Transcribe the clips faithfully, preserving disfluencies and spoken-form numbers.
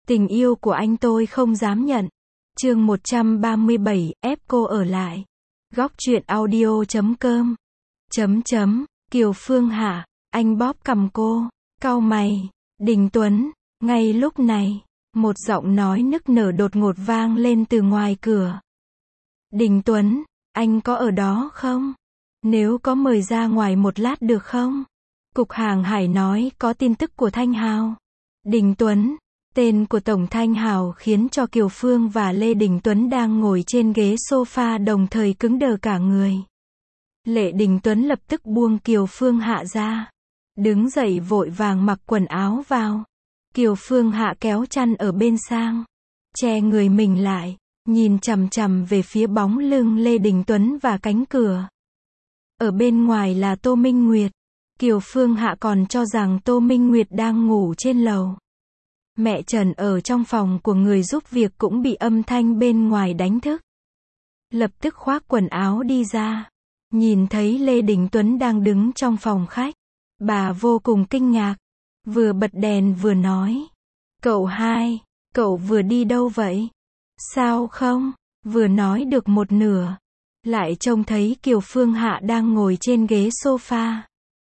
Tình yêu của anh tôi không dám nhận. Chương một trăm ba mươi bảy, ép cô ở lại. Góc truyện audio chấm com. Chấm chấm, Kiều Phương Hạ, anh bóp cằm cô, cau mày. Đình Tuấn, ngay lúc này, một giọng nói nức nở đột ngột vang lên từ ngoài cửa. Đình Tuấn, anh có ở đó không? Nếu có mời ra ngoài một lát được không? Cục Hàng Hải nói có tin tức của Thanh Hào. Đình Tuấn, tên của Tổng Thanh Hào khiến cho Kiều Phương và Lê Đình Tuấn đang ngồi trên ghế sofa đồng thời cứng đờ cả người. Lê Đình Tuấn lập tức buông Kiều Phương Hạ ra. Đứng dậy vội vàng mặc quần áo vào. Kiều Phương Hạ kéo chăn ở bên sang. Che người mình lại. Nhìn chằm chằm về phía bóng lưng Lê Đình Tuấn và cánh cửa. Ở bên ngoài là Tô Minh Nguyệt. Kiều Phương Hạ còn cho rằng Tô Minh Nguyệt đang ngủ trên lầu. Mẹ Trần ở trong phòng của người giúp việc cũng bị âm thanh bên ngoài đánh thức. Lập tức khoác quần áo đi ra. Nhìn thấy Lê Đình Tuấn đang đứng trong phòng khách. Bà vô cùng kinh ngạc. Vừa bật đèn vừa nói. Cậu hai, cậu vừa đi đâu vậy? Sao không? Vừa nói được một nửa. Lại trông thấy Kiều Phương Hạ đang ngồi trên ghế sofa.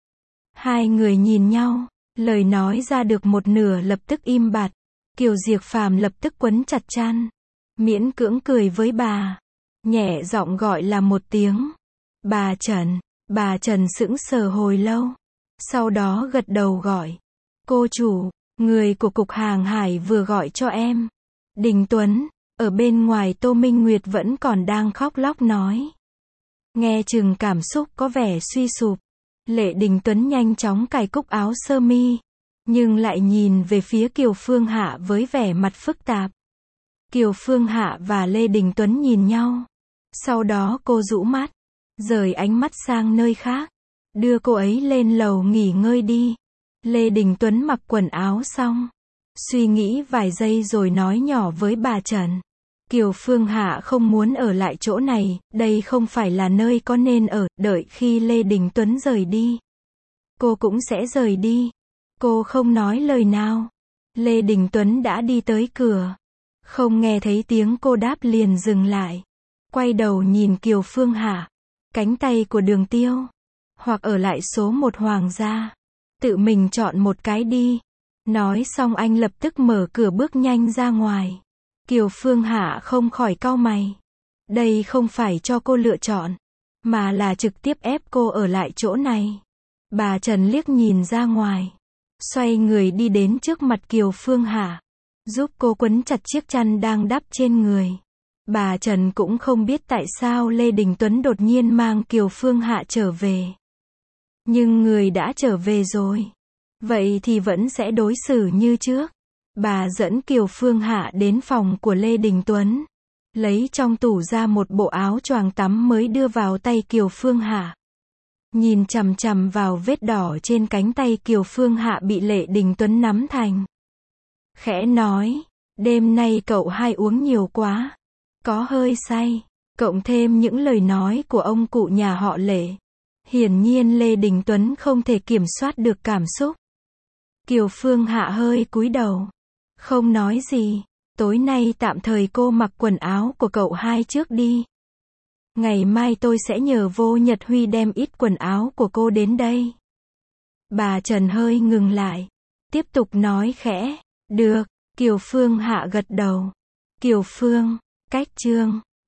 Hai người nhìn nhau. Lời nói ra được một nửa lập tức im bặt. Kiều Diệp Phàm lập tức quấn chặt chăn. Miễn cưỡng cười với bà. Nhẹ giọng gọi là một tiếng. Bà Trần. Bà Trần sững sờ hồi lâu. Sau đó gật đầu gọi. Cô chủ, người của Cục Hàng Hải vừa gọi cho em. Đình Tuấn. Ở bên ngoài Tô Minh Nguyệt vẫn còn đang khóc lóc nói. Nghe chừng cảm xúc có vẻ suy sụp. Lê Đình Tuấn nhanh chóng cài cúc áo sơ mi. Nhưng lại nhìn về phía Kiều Phương Hạ với vẻ mặt phức tạp. Kiều Phương Hạ và Lê Đình Tuấn nhìn nhau. Sau đó cô rũ mắt. Rời ánh mắt sang nơi khác. Đưa cô ấy lên lầu nghỉ ngơi đi. Lê Đình Tuấn mặc quần áo xong. Suy nghĩ vài giây rồi nói nhỏ với bà Trần. Kiều Phương Hạ không muốn ở lại chỗ này, đây không phải là nơi có nên ở, đợi khi Lê Đình Tuấn rời đi. Cô cũng sẽ rời đi. Cô không nói lời nào. Lê Đình Tuấn đã đi tới cửa. Không nghe thấy tiếng cô đáp liền dừng lại. Quay đầu nhìn Kiều Phương Hạ. Cánh tay của Đường Tiêu. Hoặc ở lại số một Hoàng gia. Tự mình chọn một cái đi. Nói xong anh lập tức mở cửa bước nhanh ra ngoài. Kiều Phương Hạ không khỏi cau mày. Đây không phải cho cô lựa chọn. Mà là trực tiếp ép cô ở lại chỗ này. Bà Trần liếc nhìn ra ngoài. Xoay người đi đến trước mặt Kiều Phương Hạ. Giúp cô quấn chặt chiếc chăn đang đắp trên người. Bà Trần cũng không biết tại sao Lê Đình Tuấn đột nhiên mang Kiều Phương Hạ trở về. Nhưng người đã trở về rồi. Vậy thì vẫn sẽ đối xử như trước. Bà dẫn Kiều Phương Hạ đến phòng của Lê Đình Tuấn. Lấy trong tủ ra một bộ áo choàng tắm mới đưa vào tay Kiều Phương Hạ. Nhìn chằm chằm vào vết đỏ trên cánh tay Kiều Phương Hạ bị Lê Đình Tuấn nắm thành. Khẽ nói, đêm nay cậu hai uống nhiều quá. Có hơi say. Cộng thêm những lời nói của ông cụ nhà họ Lê. Hiển nhiên Lê Đình Tuấn không thể kiểm soát được cảm xúc. Kiều Phương Hạ hơi cúi đầu. Không nói gì. Tối nay tạm thời cô mặc quần áo của cậu hai trước đi. Ngày mai tôi sẽ nhờ Vô Nhật Huy đem ít quần áo của cô đến đây. Bà Trần hơi ngừng lại. Tiếp tục nói khẽ. Được. Kiều Phương Hạ gật đầu. Kiều Phương. Cách chương.